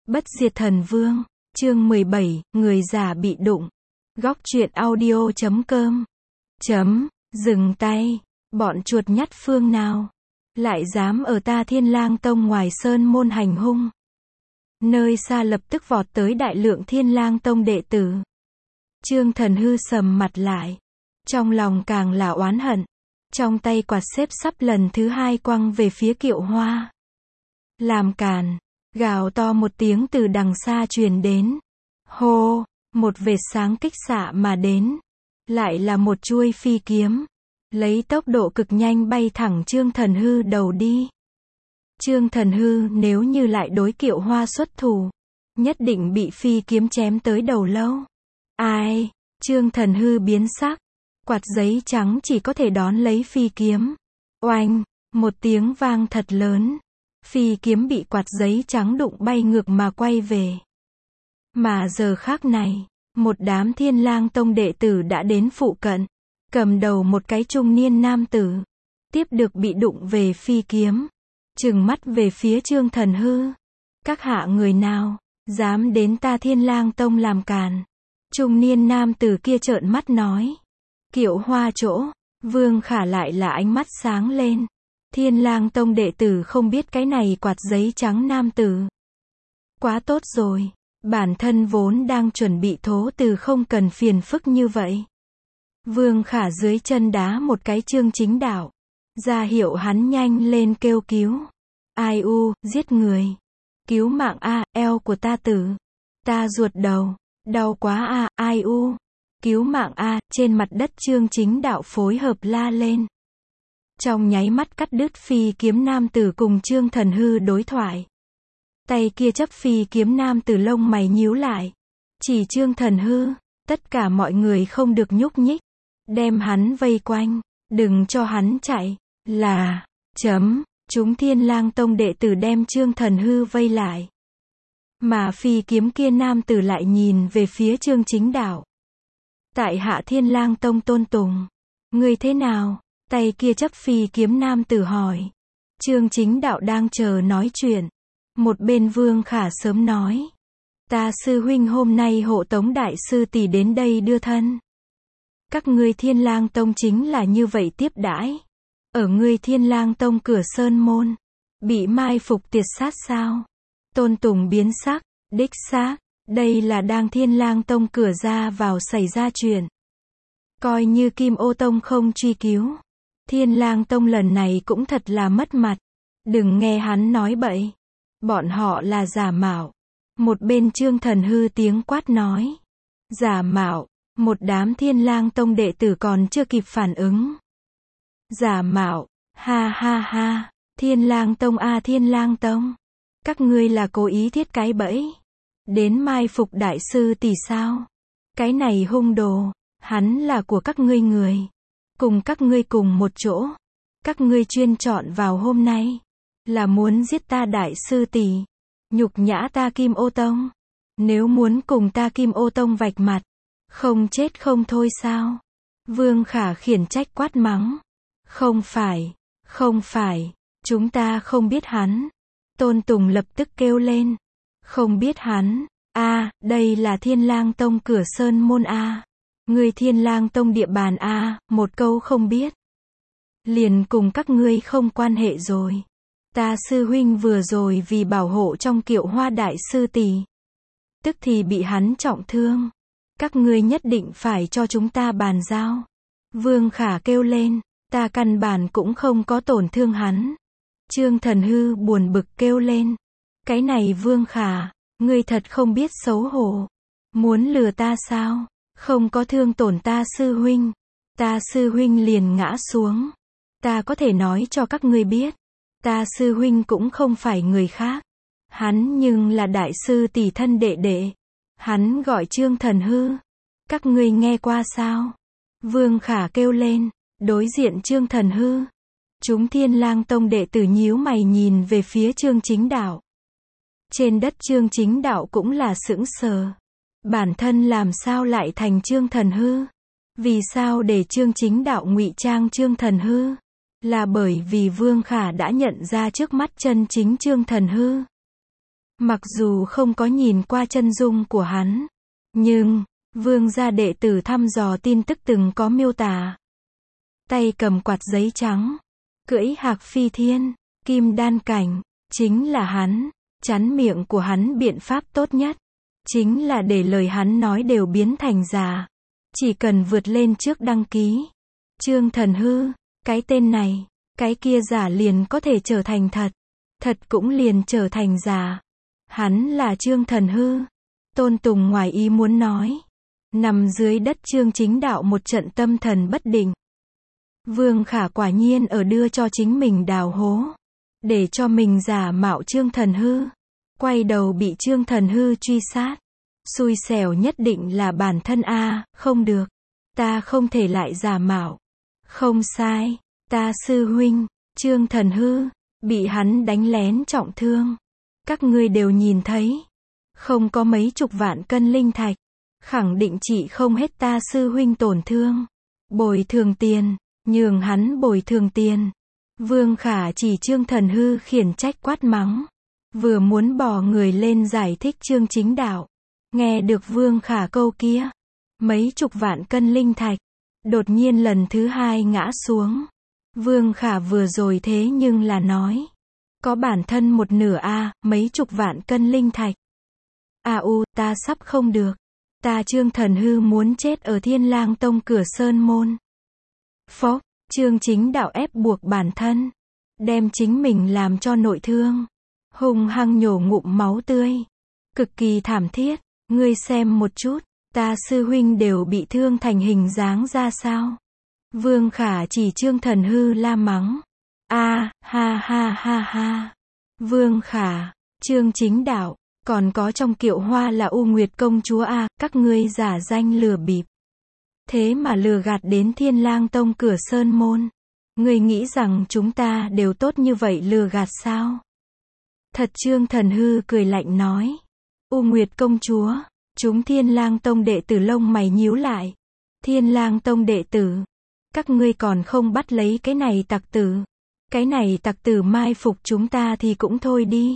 Bất diệt thần vương, chương 17, người già bị đụng. Góc truyện audio.com. Dừng tay, bọn chuột nhắt phương nào lại dám ở ta Thiên Lang Tông ngoài sơn môn hành hung. Nơi xa lập tức vọt tới đại lượng Thiên Lang Tông đệ tử. Trương Thần Hư sầm mặt lại, trong lòng càng là oán hận, trong tay quạt xếp sắp lần thứ hai quăng về phía Kiệu Hoa. Làm càn, gào to một tiếng từ đằng xa truyền đến. Hô, một vệt sáng kích xạ mà đến, lại là một chuôi phi kiếm, lấy tốc độ cực nhanh bay thẳng Trương Thần Hư đầu đi. Trương Thần Hư nếu như lại đối Kiệu Hoa xuất thủ, nhất định bị phi kiếm chém tới đầu lâu. Ai? Trương Thần Hư biến sắc, quạt giấy trắng chỉ có thể đón lấy phi kiếm. Oanh, một tiếng vang thật lớn, phi kiếm bị quạt giấy trắng đụng bay ngược mà quay về. Mà giờ khác này, một đám Thiên Lang Tông đệ tử đã đến phụ cận, cầm đầu một cái trung niên nam tử, tiếp được bị đụng về phi kiếm, trừng mắt về phía Trương Thần Hư. Các hạ người nào, dám đến ta Thiên Lang Tông làm càn? Trung niên nam tử kia trợn mắt nói. Kiệu Hoa chỗ, Vương Khả lại là ánh mắt sáng lên. Thiên Lang Tông đệ tử không biết cái này quạt giấy trắng nam tử. Quá tốt rồi, bản thân vốn đang chuẩn bị thố từ không cần phiền phức như vậy. Vương Khả dưới chân đá một cái Trương Chính Đạo, ra hiệu hắn nhanh lên kêu cứu. Ai u, giết người. Cứu mạng a, eo của ta tử. Ta ruột đầu, đau quá a, ai u. Cứu mạng a, trên mặt đất Trương Chính Đạo phối hợp la lên. Trong nháy mắt cắt đứt phi kiếm nam tử cùng Trương Thần Hư đối thoại. Tay kia chấp phi kiếm nam tử lông mày nhíu lại. Chỉ Trương Thần Hư, tất cả mọi người không được nhúc nhích. Đem hắn vây quanh, đừng cho hắn chạy, là, chúng Thiên Lang Tông đệ tử đem Trương Thần Hư vây lại. Mà phi kiếm kia nam tử lại nhìn về phía Trương Chính Đạo. Tại hạ Thiên Lang Tông Tôn Tùng, người thế nào? Tay kia chấp phi kiếm nam tử hỏi. Trương Chính Đạo đang chờ nói chuyện. Một bên Vương Khả sớm nói. Ta sư huynh hôm nay hộ tống đại sư tỷ đến đây đưa thân. Các ngươi Thiên Lang Tông chính là như vậy tiếp đãi. Ở ngươi Thiên Lang Tông cửa sơn môn, bị mai phục tiệt sát sao? Tôn Tùng biến sắc, đích xác, đây là đang Thiên Lang Tông cửa ra vào xảy ra chuyện. Coi như Kim Ô Tông không truy cứu, Thiên Lang Tông lần này cũng thật là mất mặt. Đừng nghe hắn nói bậy. Bọn họ là giả mạo. Một bên Trương Thần Hư tiếng quát nói. Giả mạo. Một đám Thiên Lang Tông đệ tử còn chưa kịp phản ứng. Giả mạo. Ha ha ha. Thiên Lang Tông a, Thiên Lang Tông. Các ngươi là cố ý thiết cái bẫy. Đến mai phục đại sư tỷ sao? Cái này hung đồ. Hắn là của các ngươi người. Cùng các ngươi cùng một chỗ. Các ngươi chuyên chọn vào hôm nay. Là muốn giết ta đại sư tỷ. Nhục nhã ta Kim Ô Tông. Nếu muốn cùng ta Kim Ô Tông vạch mặt. Không chết không thôi sao? Vương Khả khiển trách quát mắng. Không phải. Chúng ta không biết hắn. Tôn Tùng lập tức kêu lên. Không biết hắn. A, đây là Thiên Lang Tông cửa sơn môn a. Người Thiên Lang Tông địa bàn a, một câu không biết. Liền cùng các ngươi không quan hệ rồi. Ta sư huynh vừa rồi vì bảo hộ trong Kiệu Hoa đại sư tỷ, tức thì bị hắn trọng thương. Các ngươi nhất định phải cho chúng ta bàn giao. Vương Khả kêu lên, ta căn bản cũng không có tổn thương hắn. Trương Thần Hư buồn bực kêu lên. Cái này Vương Khả, ngươi thật không biết xấu hổ. Muốn lừa ta sao? Không có thương tổn ta sư huynh. Ta sư huynh liền ngã xuống. Ta có thể nói cho các ngươi biết. Ta sư huynh cũng không phải người khác. Hắn nhưng là đại sư tỷ thân đệ đệ. Hắn gọi Trương Thần Hư. Các ngươi nghe qua sao? Vương Khả kêu lên, đối diện Trương Thần Hư. Chúng Thiên Lang Tông đệ tử nhíu mày nhìn về phía Trương Chính Đạo. Trên đất Trương Chính Đạo cũng là sững sờ. Bản thân làm sao lại thành Trương Thần Hư? Vì sao để Trương Chính Đạo ngụy trang Trương Thần Hư? Là bởi vì Vương Khả đã nhận ra trước mắt chân chính Trương Thần Hư. Mặc dù không có nhìn qua chân dung của hắn, nhưng Vương gia đệ tử thăm dò tin tức từng có miêu tả. Tay cầm quạt giấy trắng, cưỡi hạc phi thiên, kim đan cảnh, chính là hắn. Chắn miệng của hắn biện pháp tốt nhất, chính là để lời hắn nói đều biến thành giả. Chỉ cần vượt lên trước đăng ký. Trương Thần Hư, cái tên này, cái kia giả liền có thể trở thành thật. Thật cũng liền trở thành giả. Hắn là Trương Thần Hư. Tôn Tùng ngoài ý muốn nói. Nằm dưới đất Trương Chính Đạo một trận tâm thần bất định. Vương Khả quả nhiên ở đưa cho chính mình đào hố. Để cho mình giả mạo Trương Thần Hư. Quay đầu bị Trương Thần Hư truy sát. Xui xẻo nhất định là bản thân a, không được. Ta không thể lại giả mạo. Không sai, ta sư huynh, Trương Thần Hư, bị hắn đánh lén trọng thương. Các ngươi đều nhìn thấy. Không có mấy chục vạn cân linh thạch. Khẳng định chỉ không hết ta sư huynh tổn thương. Bồi thường tiền, nhường hắn bồi thường tiền. Vương Khả chỉ Trương Thần Hư khiển trách quát mắng. Vừa muốn bò người lên giải thích Trương Chính Đạo. Nghe được Vương Khả câu kia. Mấy chục vạn cân linh thạch. Đột nhiên lần thứ hai ngã xuống. Vương Khả vừa rồi thế nhưng là nói. Có bản thân một nửa a, mấy chục vạn cân linh thạch. Ta sắp không được. Ta Trương Thần Hư muốn chết ở Thiên Lang Tông cửa sơn môn. Phốc, Trương Chính Đạo ép buộc bản thân. Đem chính mình làm cho nội thương. Hung hăng nhổ ngụm máu tươi. Cực kỳ thảm thiết. Ngươi xem một chút. Ta sư huynh đều bị thương thành hình dáng ra sao. Vương Khả chỉ Trương Thần Hư la mắng. Ha ha ha. Vương Khả, Trương Chính Đạo, còn có trong kiệu hoa là U Nguyệt công chúa a, các ngươi giả danh lừa bịp. Thế mà lừa gạt đến Thiên Lang Tông cửa sơn môn. Ngươi nghĩ rằng chúng ta đều tốt như vậy lừa gạt sao? Thật Trương Thần Hư cười lạnh nói. U Nguyệt công chúa, chúng Thiên Lang Tông đệ tử lông mày nhíu lại. Thiên Lang Tông đệ tử, các ngươi còn không bắt lấy cái này tặc tử. Cái này tặc tử mai phục chúng ta thì cũng thôi đi.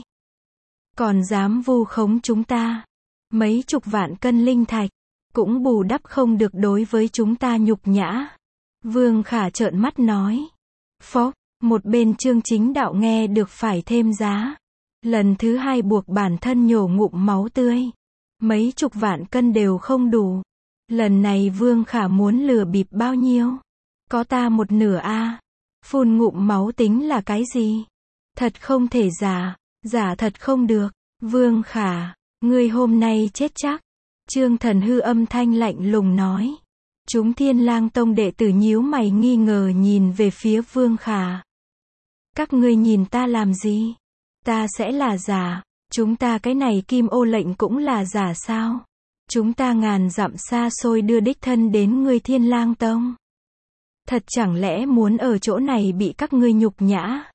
Còn dám vu khống chúng ta. Mấy chục vạn cân linh thạch, cũng bù đắp không được đối với chúng ta nhục nhã. Vương Khả trợn mắt nói. Phốc, một bên Trương Chính Đạo nghe được phải thêm giá. Lần thứ hai buộc bản thân nhổ ngụm máu tươi. Mấy chục vạn cân đều không đủ. Lần này Vương Khả muốn lừa bịp bao nhiêu? Có ta một nửa a. Phun ngụm máu tính là cái gì? Thật không thể giả. Giả thật không được. Vương Khả, ngươi hôm nay chết chắc. Trương Thần Hư âm thanh lạnh lùng nói. Chúng Thiên Lang Tông đệ tử nhíu mày nghi ngờ nhìn về phía Vương Khả. Các ngươi nhìn ta làm gì? Ta sẽ là giả. Chúng ta cái này Kim Ô lệnh cũng là giả sao? Chúng ta ngàn dặm xa xôi đưa đích thân đến ngươi Thiên Lang Tông. Thật chẳng lẽ muốn ở chỗ này bị các ngươi nhục nhã?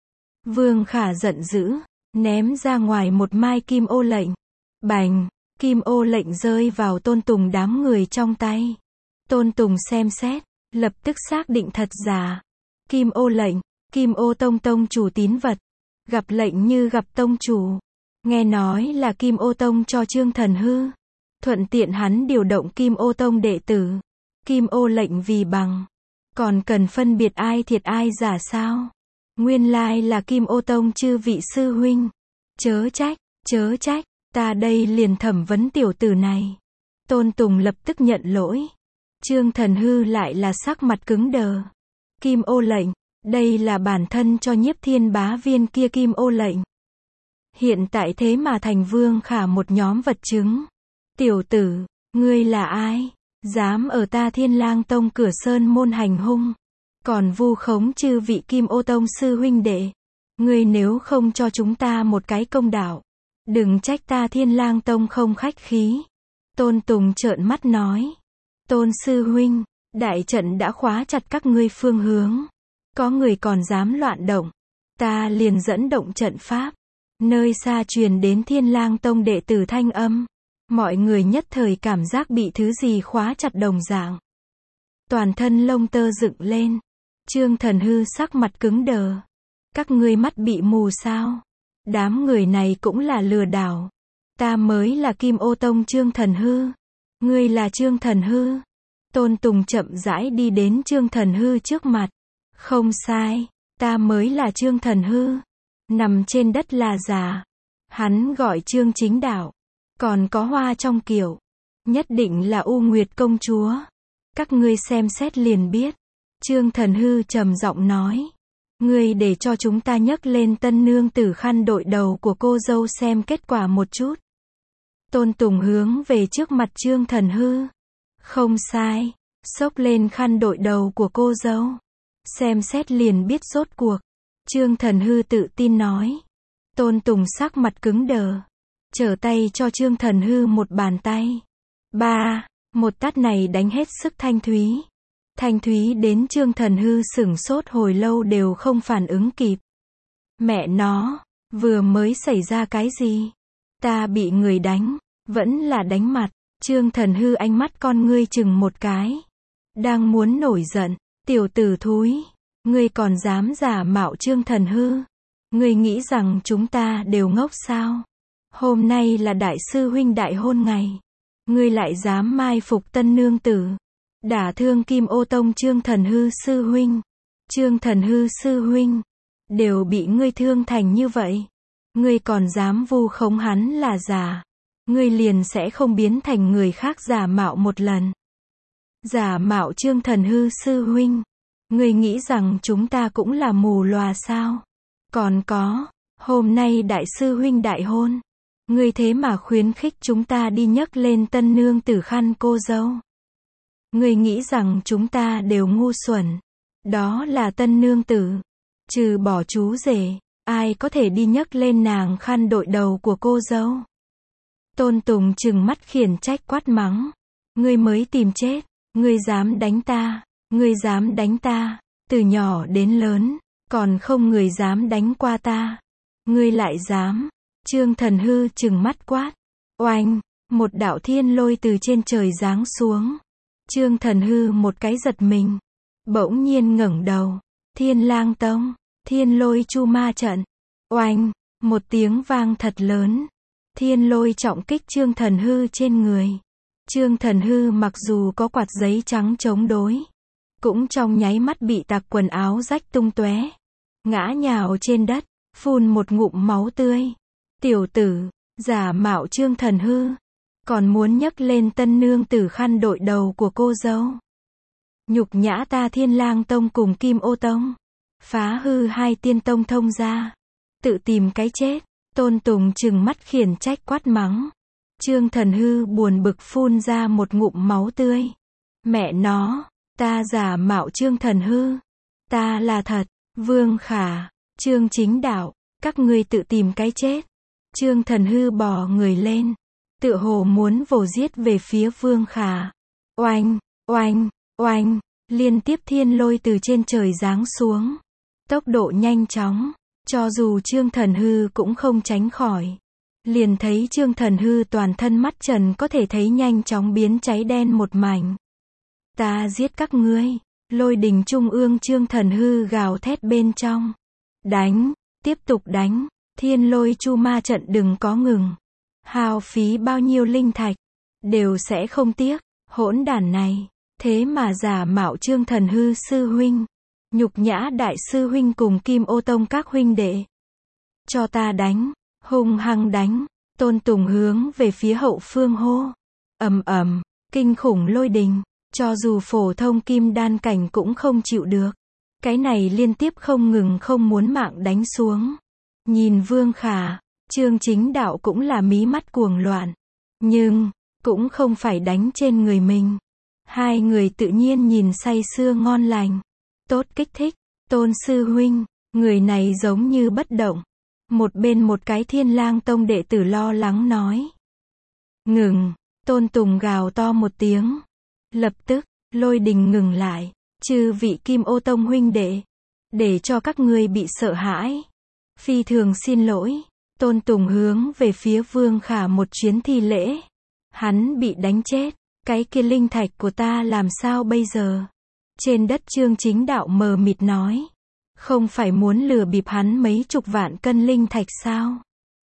Vương Khả giận dữ, ném ra ngoài một mai Kim Ô lệnh. Bành, Kim Ô lệnh rơi vào Tôn Tùng đám người trong tay. Tôn Tùng xem xét, lập tức xác định thật giả. Kim Ô lệnh, Kim Ô Tông tông chủ tín vật. Gặp lệnh như gặp tông chủ. Nghe nói là Kim Ô Tông cho Trương Thần Hư. Thuận tiện hắn điều động Kim Ô Tông đệ tử. Kim Ô lệnh vì bằng. Còn cần phân biệt ai thiệt ai giả sao? Nguyên lai là Kim Ô Tông chư vị sư huynh. Chớ trách, ta đây liền thẩm vấn tiểu tử này. Tôn Tùng lập tức nhận lỗi. Trương Thần Hư lại là sắc mặt cứng đờ. Kim Ô lệnh, đây là bản thân cho Nhiếp Thiên Bá viên kia Kim Ô lệnh. Hiện tại thế mà thành Vương Khả một nhóm vật chứng. Tiểu tử, ngươi là ai? Dám ở ta Thiên Lang Tông cửa sơn môn hành hung. Còn vu khống chư vị Kim Ô Tông sư huynh đệ. Ngươi nếu không cho chúng ta một cái công đạo. Đừng trách ta Thiên Lang Tông không khách khí. Tôn Tùng trợn mắt nói. Tôn sư huynh, đại trận đã khóa chặt các ngươi phương hướng. Có người còn dám loạn động. Ta liền dẫn động trận pháp. Nơi xa truyền đến Thiên Lang Tông đệ tử thanh âm. Mọi người nhất thời cảm giác bị thứ gì khóa chặt đồng dạng. Toàn thân lông tơ dựng lên. Trương Thần Hư sắc mặt cứng đờ. Các ngươi mắt bị mù sao? Đám người này cũng là lừa đảo. Ta mới là Kim Ô Tông Trương Thần Hư. Ngươi là Trương Thần Hư. Tôn Tùng chậm rãi đi đến Trương Thần Hư trước mặt. Không sai, ta mới là Trương Thần Hư. Nằm trên đất là giả. Hắn gọi Trương Chính Đạo. Còn có hoa trong kiệu. Nhất định là U Nguyệt công chúa. Các ngươi xem xét liền biết. Trương Thần Hư trầm giọng nói. Ngươi để cho chúng ta nhấc lên tân nương tử khăn đội đầu của cô dâu xem kết quả một chút. Tôn Tùng hướng về trước mặt Trương Thần Hư. Không sai, xốc lên khăn đội đầu của cô dâu. Xem xét liền biết rốt cuộc. Trương Thần Hư tự tin nói. Tôn Tùng sắc mặt cứng đờ. Trở tay cho Trương Thần Hư một bàn tay. Một tát này đánh hết sức thanh thúy. Thanh thúy đến Trương Thần Hư sửng sốt hồi lâu đều không phản ứng kịp. Mẹ nó, vừa mới xảy ra cái gì? Ta bị người đánh, vẫn là đánh mặt. Trương Thần Hư ánh mắt con ngươi chừng một cái. Đang muốn nổi giận, tiểu tử thúi, ngươi còn dám giả mạo Trương Thần Hư. Ngươi nghĩ rằng chúng ta đều ngốc sao? Hôm nay là đại sư huynh đại hôn ngày. Ngươi lại dám mai phục tân nương tử. Đả thương Kim Ô Tông Trương Thần Hư sư huynh. Trương Thần Hư sư huynh. Đều bị ngươi thương thành như vậy. Ngươi còn dám vu khống hắn là giả. Ngươi liền sẽ không biến thành người khác giả mạo một lần. Giả mạo Trương Thần Hư sư huynh. Ngươi nghĩ rằng chúng ta cũng là mù lòa sao? Còn có, hôm nay đại sư huynh đại hôn. Ngươi thế mà khuyến khích chúng ta đi nhấc lên tân nương tử khăn cô dâu. Ngươi nghĩ rằng chúng ta đều ngu xuẩn. Đó là tân nương tử. Trừ bỏ chú rể, ai có thể đi nhấc lên nàng khăn đội đầu của cô dâu. Tôn Tùng trừng mắt khiển trách quát mắng. Ngươi mới tìm chết. Ngươi dám đánh ta. Ngươi dám đánh ta. Từ nhỏ đến lớn, còn không người dám đánh qua ta. Ngươi lại dám. Trương Thần Hư trừng mắt quát. Oanh, một đạo thiên lôi từ trên trời giáng xuống. Trương Thần Hư một cái giật mình. Bỗng nhiên ngẩng đầu. Thiên Lang Tông, thiên lôi chu ma trận. Oanh, một tiếng vang thật lớn. Thiên lôi trọng kích Trương Thần Hư trên người. Trương Thần Hư mặc dù có quạt giấy trắng chống đối, cũng trong nháy mắt bị tạc quần áo rách tung tóe. Ngã nhào trên đất, phun một ngụm máu tươi. Tiểu tử, giả mạo Trương Thần Hư. Còn muốn nhấc lên tân nương tử khăn đội đầu của cô dâu. Nhục nhã ta Thiên Lang Tông cùng Kim Ô Tông. Phá hư hai tiên tông thông gia. Tự tìm cái chết. Tôn Tùng trừng mắt khiển trách quát mắng. Trương Thần Hư buồn bực phun ra một ngụm máu tươi. Mẹ nó, ta giả mạo Trương Thần Hư. Ta là thật. Vương Khả, Trương Chính Đạo, các ngươi tự tìm cái chết. Trương Thần Hư bò người lên. Tựa hồ muốn vồ giết về phía Vương Khả. Oanh, oanh, oanh, liên tiếp thiên lôi từ trên trời giáng xuống. Tốc độ nhanh chóng, cho dù Trương Thần Hư cũng không tránh khỏi. Liền thấy Trương Thần Hư toàn thân mắt trần có thể thấy nhanh chóng biến cháy đen một mảnh. Ta giết các ngươi. Lôi đình trung ương Trương Thần Hư gào thét bên trong. Đánh, tiếp tục đánh. Thiên lôi chu ma trận đừng có ngừng. Hao phí bao nhiêu linh thạch, đều sẽ không tiếc. Hỗn đản này, thế mà giả mạo Trương Thần Hư sư huynh. Nhục nhã đại sư huynh cùng Kim Ô Tông các huynh đệ. Cho ta đánh, hung hăng đánh. Tôn Tùng hướng về phía hậu phương hô. Ầm ầm, kinh khủng lôi đình. Cho dù phổ thông kim đan cảnh cũng không chịu được. Cái này liên tiếp không ngừng không muốn mạng đánh xuống. Nhìn Vương Khả, Trương Chính Đạo cũng là mí mắt cuồng loạn. Nhưng, cũng không phải đánh trên người mình. Hai người tự nhiên nhìn say sưa ngon lành. Tốt kích thích. Tôn sư huynh, người này giống như bất động. Một bên một cái Thiên Lang Tông đệ tử lo lắng nói. Ngừng. Tôn Tùng gào to một tiếng. Lập tức, lôi đình ngừng lại. Chư vị Kim Ô Tông huynh đệ, để cho các ngươi bị sợ hãi. Phi thường xin lỗi. Tôn Tùng hướng về phía Vương Khả một chuyến thi lễ. Hắn bị đánh chết. Cái kia linh thạch của ta làm sao bây giờ? Trên đất Trương Chính Đạo mờ mịt nói. Không phải muốn lừa bịp hắn mấy chục vạn cân linh thạch sao?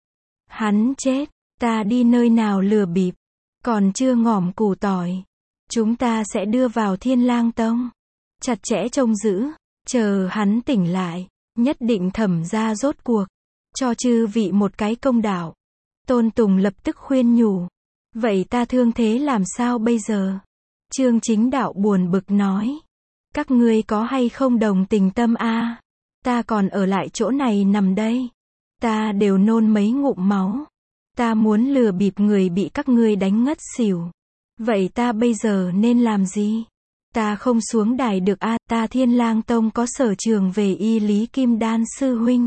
Hắn chết, ta đi nơi nào lừa bịp, còn chưa ngỏm củ tỏi. Chúng ta sẽ đưa vào Thiên Lang Tông. Chặt chẽ trông giữ, chờ hắn tỉnh lại, nhất định thẩm ra rốt cuộc, cho chư vị một cái công đạo. Tôn Tùng lập tức khuyên nhủ. Vậy ta thương thế làm sao bây giờ? Trương Chính Đạo buồn bực nói. Các ngươi có hay không đồng tình tâm a? Ta còn ở lại chỗ này nằm đây. Ta đều nôn mấy ngụm máu. Ta muốn lừa bịp người bị các ngươi đánh ngất xỉu. Vậy ta bây giờ nên làm gì? Ta không xuống đài được a, ta Thiên Lang Tông có sở trường về y lý kim đan sư huynh.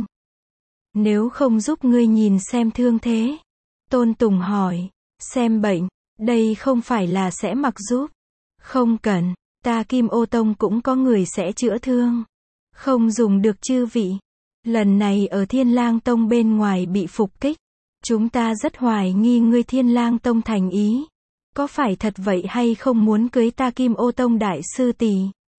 Nếu không giúp ngươi nhìn xem thương thế. Tôn Tùng hỏi, xem bệnh, đây không phải là sẽ mặc giúp. Không cần, ta Kim Ô Tông cũng có người sẽ chữa thương. Không dùng được chư vị. Lần này ở Thiên Lang Tông bên ngoài bị phục kích. Chúng ta rất hoài nghi ngươi Thiên Lang Tông thành ý. Có phải thật vậy hay không muốn cưới ta Kim Ô Tông đại sư tỷ?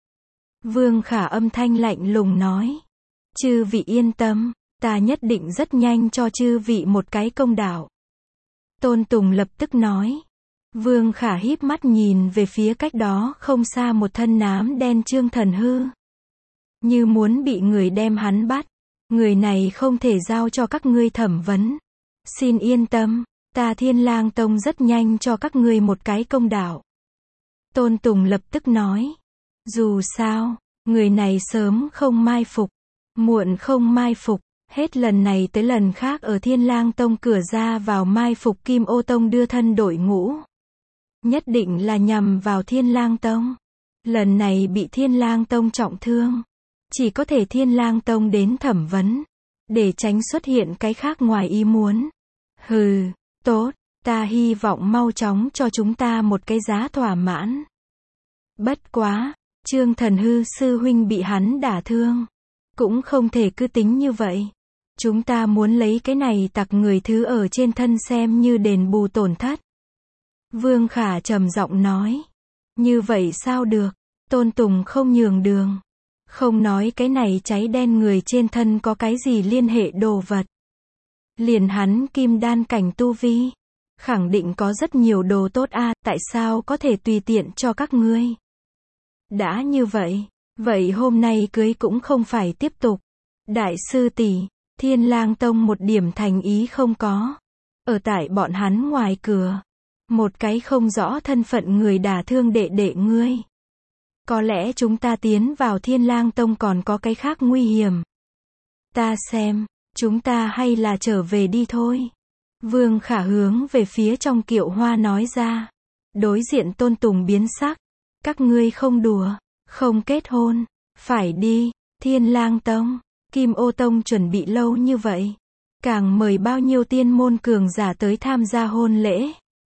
Vương Khả âm thanh lạnh lùng nói. Chư vị yên tâm, ta nhất định rất nhanh cho chư vị một cái công đạo. Tôn Tùng lập tức nói. Vương Khả híp mắt nhìn về phía cách đó không xa một thân nám đen Trương Thần Hư. Như muốn bị người đem hắn bắt. Người này không thể giao cho các ngươi thẩm vấn. Xin yên tâm, ta Thiên Lang Tông rất nhanh cho các ngươi một cái công đạo. Tôn Tùng lập tức nói. Dù sao, người này sớm không mai phục, muộn không mai phục. Hết lần này tới lần khác ở Thiên Lang Tông cửa ra vào mai phục Kim Ô Tông đưa thân đội ngũ. Nhất định là nhằm vào Thiên Lang Tông. Lần này bị Thiên Lang Tông trọng thương. Chỉ có thể Thiên Lang Tông đến thẩm vấn. Để tránh xuất hiện cái khác ngoài ý muốn. Hừ, tốt, ta hy vọng mau chóng cho chúng ta một cái giá thỏa mãn. Bất quá, Trương Thần Hư sư huynh bị hắn đả thương. Cũng không thể cứ tính như vậy. Chúng ta muốn lấy cái này tặc người thứ ở trên thân xem như đền bù tổn thất. Vương Khả trầm giọng nói. Như vậy sao được? Tôn Tùng không nhường đường. Không nói cái này cháy đen người trên thân có cái gì liên hệ đồ vật. Liền hắn kim đan cảnh tu vi. Khẳng định có rất nhiều đồ tốt a, tại sao có thể tùy tiện cho các ngươi? Đã như vậy, vậy hôm nay cưới cũng không phải tiếp tục. Đại sư tỷ, Thiên Lang Tông một điểm thành ý không có. Ở tại bọn hắn ngoài cửa. Một cái không rõ thân phận người đả thương đệ đệ ngươi. Có lẽ chúng ta tiến vào Thiên Lang Tông còn có cái khác nguy hiểm. Ta xem, chúng ta hay là trở về đi thôi. Vương Khả hướng về phía trong kiệu hoa nói ra. Đối diện Tôn Tùng biến sắc. Các ngươi không đùa, không kết hôn, phải đi, Thiên Lang Tông, Kim Ô Tông chuẩn bị lâu như vậy. Càng mời bao nhiêu tiên môn cường giả tới tham gia hôn lễ.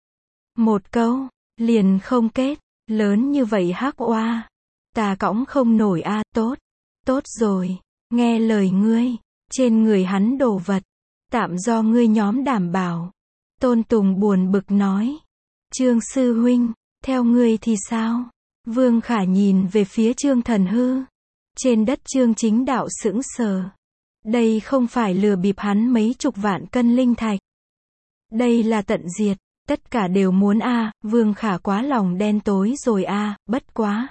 Một câu, liền không kết, lớn như vậy hắc oa. Ta cõng không nổi a, tốt, tốt rồi, nghe lời ngươi, trên người hắn đồ vật, tạm do ngươi nhóm đảm bảo. Tôn Tùng buồn bực nói. Trương sư huynh, theo ngươi thì sao? Vương Khả nhìn về phía Trương Thần Hư. Trên đất Trương Chính Đạo sững sờ. Đây không phải lừa bịp hắn mấy chục vạn cân linh thạch. Đây là tận diệt, tất cả đều muốn a. Vương Khả quá lòng đen tối rồi a, bất quá.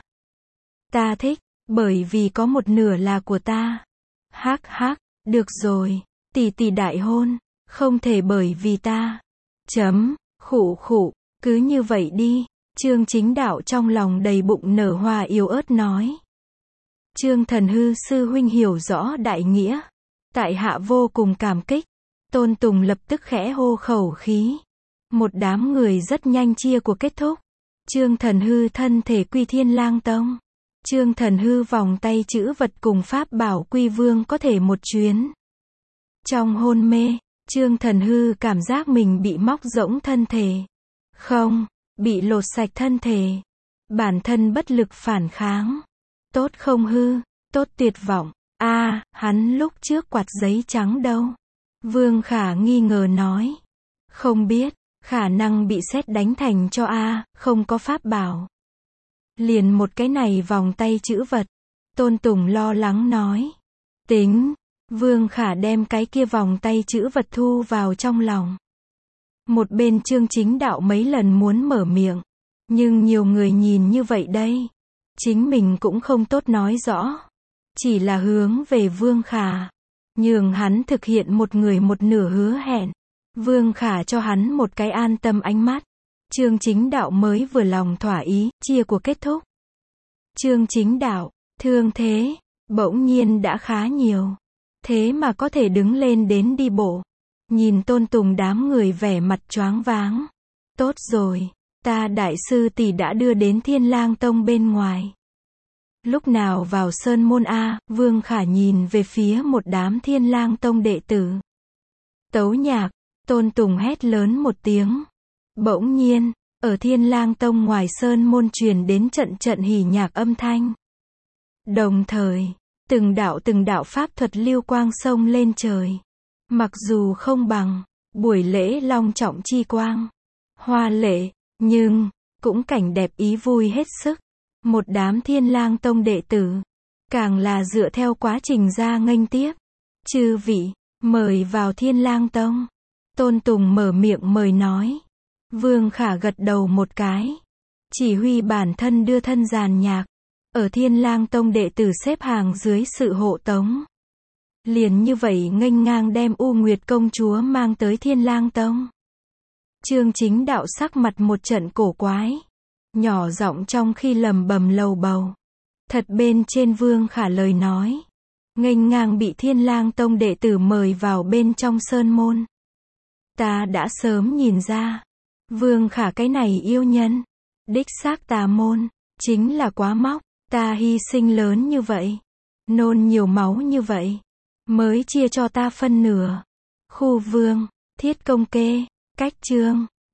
Ta thích, bởi vì có một nửa là của ta. Hắc hắc, được rồi, tỷ tỷ đại hôn, không thể bởi vì ta. Khụ khụ, cứ như vậy đi. Trương Chính Đạo trong lòng đầy bụng nở hoa yếu ớt nói. Trương Thần Hư sư huynh hiểu rõ đại nghĩa. Tại hạ vô cùng cảm kích. Tôn Tùng lập tức khẽ hô khẩu khí. Một đám người rất nhanh chia của kết thúc. Trương Thần Hư thân thể quy Thiên Lang Tông. Trương Thần Hư vòng tay chữ vật cùng pháp bảo quy vương có thể một chuyến. Trong hôn mê, Trương Thần Hư cảm giác mình bị móc rỗng thân thể. Không, bị lột sạch thân thể. Bản thân bất lực phản kháng. Tốt không hư, tốt tuyệt vọng. Hắn lúc trước quạt giấy trắng đâu? Vương Khả nghi ngờ nói. Không biết, khả năng bị sét đánh thành cho không có pháp bảo. Liền một cái này vòng tay chữ vật. Tôn Tùng lo lắng nói. Tính, Vương Khả đem cái kia vòng tay chữ vật thu vào trong lòng. Một bên Chương Chính Đạo mấy lần muốn mở miệng, nhưng nhiều người nhìn như vậy đây, chính mình cũng không tốt nói rõ, chỉ là hướng về Vương Khả, nhường hắn thực hiện một người một nửa hứa hẹn. Vương Khả cho hắn một cái an tâm ánh mắt. Chương Chính Đạo mới vừa lòng thỏa ý, chia của kết thúc. Chương Chính Đạo, thương thế, bỗng nhiên đã khá nhiều. Thế mà có thể đứng lên đến đi bộ. Nhìn Tôn Tùng đám người vẻ mặt choáng váng. Tốt rồi, ta đại sư tỷ đã đưa đến Thiên Lang Tông bên ngoài. Lúc nào vào Sơn Môn A, Vương Khả nhìn về phía một đám Thiên Lang Tông đệ tử. Tấu nhạc, Tôn Tùng hét lớn một tiếng. Bỗng nhiên, ở Thiên Lang Tông ngoài Sơn Môn truyền đến trận trận hỉ nhạc âm thanh. Đồng thời, từng đạo pháp thuật lưu quang xông lên trời. Mặc dù không bằng buổi lễ long trọng chi quang, hoa lệ, nhưng cũng cảnh đẹp ý vui hết sức. Một đám Thiên Lang Tông đệ tử, càng là dựa theo quá trình ra nghênh tiếp. Chư vị, mời vào Thiên Lang Tông. Tôn Tùng mở miệng mời nói. Vương Khả gật đầu một cái. Chỉ huy bản thân đưa thân giàn nhạc. Ở Thiên Lang Tông đệ tử xếp hàng dưới sự hộ tống. Liền như vậy nghênh ngang đem U Nguyệt công chúa mang tới Thiên Lang Tông. Chương Chính Đạo sắc mặt một trận cổ quái. Nhỏ giọng trong khi lầm bầm lầu bầu. Thật bên trên Vương Khả lời nói. Nghênh ngang bị Thiên Lang Tông đệ tử mời vào bên trong sơn môn. Ta đã sớm nhìn ra. Vương Khả cái này yêu nhân. Đích xác tà môn. Chính là quá móc. Ta hy sinh lớn như vậy. Nôn nhiều máu như vậy. Mới chia cho ta phân nửa. Khu Vương. Thiết công kê. Cách chương.